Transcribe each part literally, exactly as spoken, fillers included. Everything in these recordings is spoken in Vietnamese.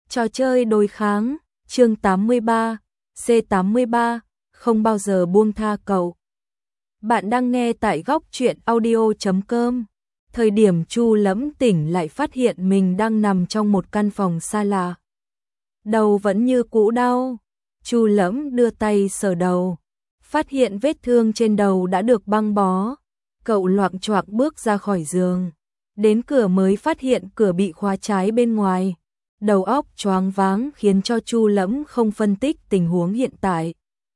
Trò chơi đối kháng, chương tám mươi ba, C tám mươi ba, không bao giờ buông tha cậu. Bạn đang nghe tại góc truyện audio chấm com. Thời điểm Chu Lẫm tỉnh lại phát hiện mình đang nằm trong một căn phòng xa lạ. Đầu vẫn như cũ đau. Chu Lẫm đưa tay sờ đầu, phát hiện vết thương trên đầu đã được băng bó. Cậu loạng choạng bước ra khỏi giường, đến cửa mới phát hiện cửa bị khóa trái bên ngoài. Đầu óc choáng váng khiến cho Chu Lẫm không phân tích tình huống hiện tại.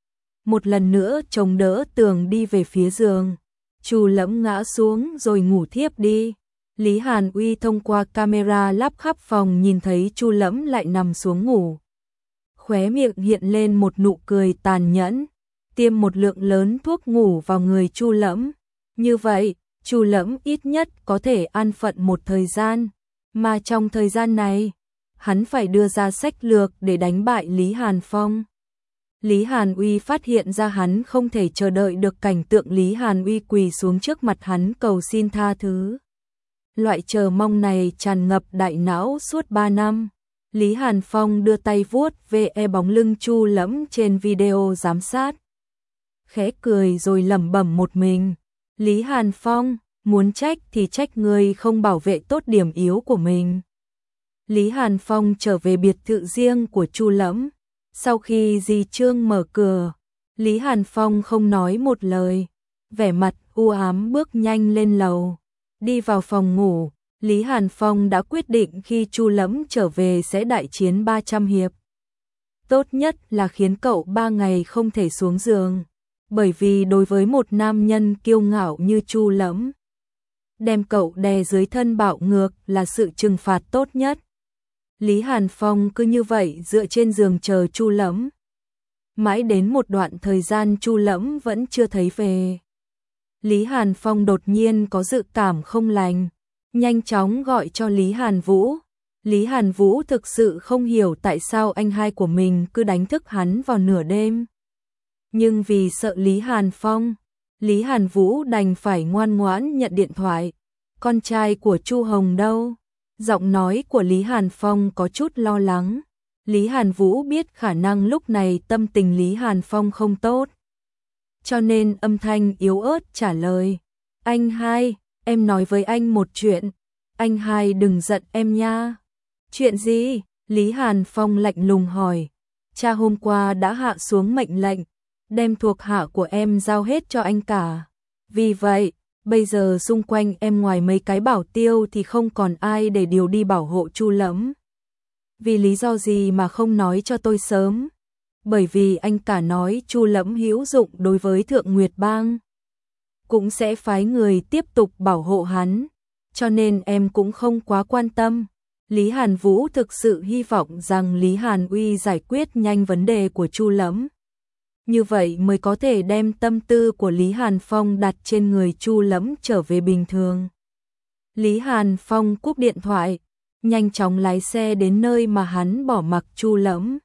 Một lần nữa chống đỡ tường đi về phía giường. Chu Lẫm ngã xuống rồi ngủ thiếp đi. Lý Hàn Uy thông qua camera lắp khắp phòng nhìn thấy Chu Lẫm lại nằm xuống ngủ. Khóe miệng hiện lên một nụ cười tàn nhẫn, tiêm một lượng lớn thuốc ngủ vào người Chu Lẫm. Như vậy, Chu Lẫm ít nhất có thể an phận một thời gian, mà trong thời gian này, hắn phải đưa ra sách lược để đánh bại Lý Hàn Phong. Lý Hàn Uy phát hiện ra hắn không thể chờ đợi được cảnh tượng Lý Hàn Uy quỳ xuống trước mặt hắn cầu xin tha thứ. Loại chờ mong này tràn ngập đại não suốt ba năm. Lý Hàn Phong đưa tay vuốt ve bóng lưng Chu Lẫm trên video giám sát. Khẽ cười rồi lẩm bẩm một mình. Lý Hàn Phong, muốn trách thì trách người không bảo vệ tốt điểm yếu của mình. Lý Hàn Phong trở về biệt thự riêng của Chu Lẫm. Sau khi dì Trương mở cửa, Lý Hàn Phong không nói một lời, vẻ mặt u ám bước nhanh lên lầu. Đi vào phòng ngủ, Lý Hàn Phong đã quyết định khi Chu Lẫm trở về sẽ đại chiến ba trăm hiệp. Tốt nhất là khiến cậu ba ngày không thể xuống giường, bởi vì đối với một nam nhân kiêu ngạo như Chu Lẫm, đem cậu đè dưới thân bạo ngược là sự trừng phạt tốt nhất. Lý Hàn Phong cứ như vậy dựa trên giường chờ Chu Lẫm. Mãi đến một đoạn thời gian Chu Lẫm vẫn chưa thấy về. Lý Hàn Phong đột nhiên có dự cảm không lành, nhanh chóng gọi cho Lý Hàn Vũ. Lý Hàn Vũ thực sự không hiểu tại sao anh hai của mình cứ đánh thức hắn vào nửa đêm. Nhưng vì sợ Lý Hàn Phong, Lý Hàn Vũ đành phải ngoan ngoãn nhận điện thoại. Con trai của Chu Hồng đâu? Giọng nói của Lý Hàn Phong có chút lo lắng. Lý Hàn Vũ biết khả năng lúc này tâm tình Lý Hàn Phong không tốt, cho nên âm thanh yếu ớt trả lời. Anh hai, em nói với anh một chuyện. Anh hai đừng giận em nha. Chuyện gì? Lý Hàn Phong lạnh lùng hỏi. Cha hôm qua đã hạ xuống mệnh lệnh, đem thuộc hạ của em giao hết cho anh cả. Vì vậy, bây giờ xung quanh em ngoài mấy cái bảo tiêu thì không còn ai để điều đi bảo hộ Chu Lẫm. Vì lý do gì mà không nói cho tôi sớm? Bởi vì anh cả nói Chu Lẫm hữu dụng đối với Thượng Nguyệt Bang, cũng sẽ phái người tiếp tục bảo hộ hắn, cho nên em cũng không quá quan tâm. Lý Hàn Vũ thực sự hy vọng rằng Lý Hàn Uy giải quyết nhanh vấn đề của Chu Lẫm. Như vậy mới có thể đem tâm tư của Lý Hàn Phong đặt trên người Chu Lẫm trở về bình thường. Lý Hàn Phong cúp điện thoại, nhanh chóng lái xe đến nơi mà hắn bỏ mặc Chu Lẫm.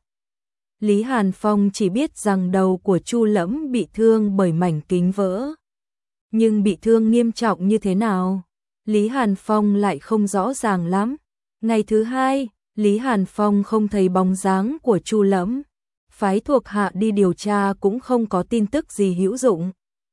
Lý Hàn Phong chỉ biết rằng đầu của Chu Lẫm bị thương bởi mảnh kính vỡ. Nhưng bị thương nghiêm trọng như thế nào, Lý Hàn Phong lại không rõ ràng lắm. Ngày thứ hai, Lý Hàn Phong không thấy bóng dáng của Chu Lẫm. Phái thuộc hạ đi điều tra cũng không có tin tức gì hữu dụng.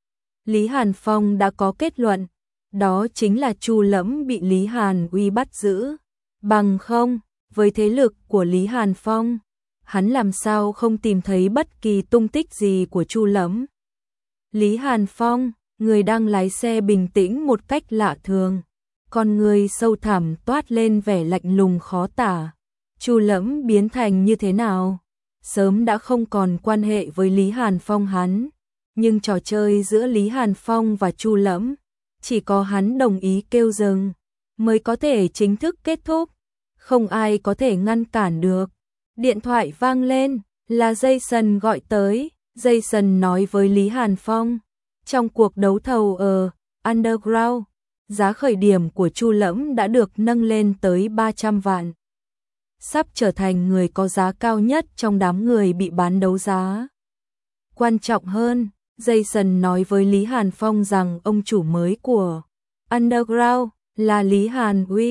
Lý Hàn Phong đã có kết luận, đó chính là Chu Lẫm bị Lý Hàn Uy bắt giữ. Bằng không, với thế lực của Lý Hàn Phong, hắn làm sao không tìm thấy bất kỳ tung tích gì của Chu Lẫm. Lý Hàn Phong, người đang lái xe bình tĩnh một cách lạ thường, con người sâu thẳm toát lên vẻ lạnh lùng khó tả. Chu Lẫm biến thành như thế nào? Sớm đã không còn quan hệ với Lý Hàn Phong hắn, nhưng trò chơi giữa Lý Hàn Phong và Chu Lẫm, chỉ có hắn đồng ý kêu dừng, mới có thể chính thức kết thúc, không ai có thể ngăn cản được. Điện thoại vang lên, là Jason gọi tới. Jason nói với Lý Hàn Phong, trong cuộc đấu thầu ở Underground, giá khởi điểm của Chu Lẫm đã được nâng lên tới ba trăm vạn. Sắp trở thành người có giá cao nhất trong đám người bị bán đấu giá. Quan trọng hơn, Jason nói với Lý Hàn Phong rằng ông chủ mới của Underground là Lý Hàn Uy,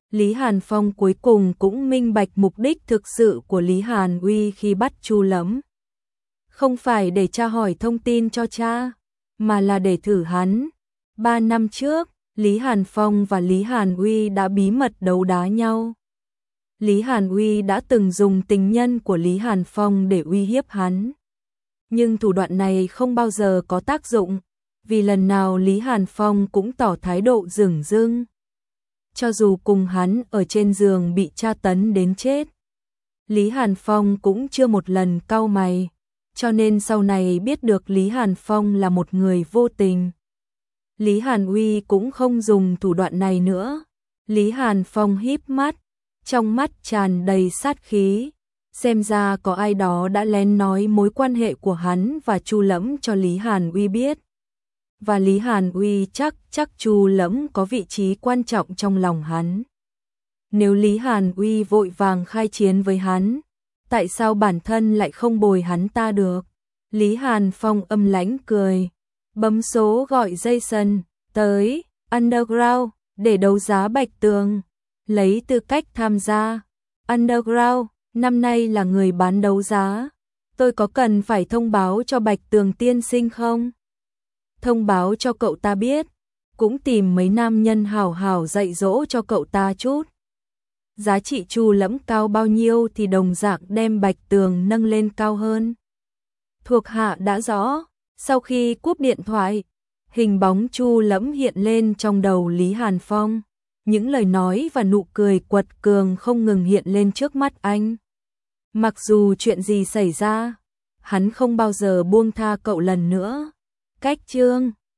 Lý Hàn Phong cuối cùng cũng minh bạch mục đích thực sự của Lý Hàn Uy khi bắt Chu Lẫm. Không phải để tra hỏi thông tin cho cha, mà là để thử hắn. Ba năm trước, Lý Hàn Phong và Lý Hàn Uy đã bí mật đấu đá nhau. Lý Hàn Uy đã từng dùng tình nhân của Lý Hàn Phong để uy hiếp hắn. Nhưng thủ đoạn này không bao giờ có tác dụng, vì lần nào Lý Hàn Phong cũng tỏ thái độ dửng dưng. Cho dù cùng hắn ở trên giường bị tra tấn đến chết, Lý Hàn Phong cũng chưa một lần cau mày, cho nên sau này biết được Lý Hàn Phong là một người vô tình. Lý Hàn Uy cũng không dùng thủ đoạn này nữa. Lý Hàn Phong híp mắt, trong mắt tràn đầy sát khí, xem ra có ai đó đã lén nói mối quan hệ của hắn và Chu Lẫm cho Lý Hàn Uy biết. Và Lý Hàn Uy chắc chắc Chu Lẫm có vị trí quan trọng trong lòng hắn. Nếu Lý Hàn Uy vội vàng khai chiến với hắn, tại sao bản thân lại không bồi hắn ta được? Lý Hàn Phong âm lãnh cười, bấm số gọi Jason tới Underground để đấu giá Bạch Tường, lấy tư cách tham gia. Underground, năm nay là người bán đấu giá, tôi có cần phải thông báo cho Bạch Tường tiên sinh không? Thông báo cho cậu ta biết, cũng tìm mấy nam nhân hảo hảo dạy dỗ cho cậu ta chút. Giá trị Chu Lẫm cao bao nhiêu thì đồng dạng đem Bạch Tường nâng lên cao hơn. Thuộc hạ đã rõ. Sau khi cúp điện thoại, hình bóng Chu Lẫm hiện lên trong đầu Lý Hàn Phong. Những lời nói và nụ cười quật cường không ngừng hiện lên trước mắt anh. Mặc dù chuyện gì xảy ra, hắn không bao giờ buông tha cậu lần nữa. Cách chương